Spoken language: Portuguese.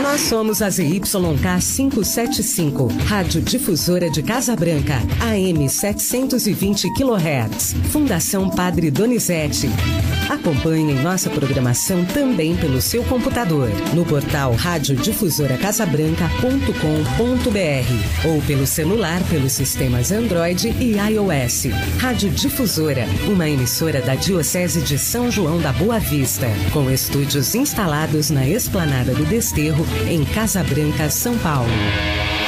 Nós somos a ZYK 575, Rádio Difusora de Casa Branca, AM 720 kHz, Fundação Padre Donizete. Acompanhe nossa programação também pelo seu computador, no portal radiodifusoraCasabranca.com.br ou pelo celular pelos sistemas Android e iOS. Rádio Difusora, uma emissora da Diocese de São João da Boa Vista, com estúdios instalados na Esplanada do Desterro, em Casa Branca, São Paulo.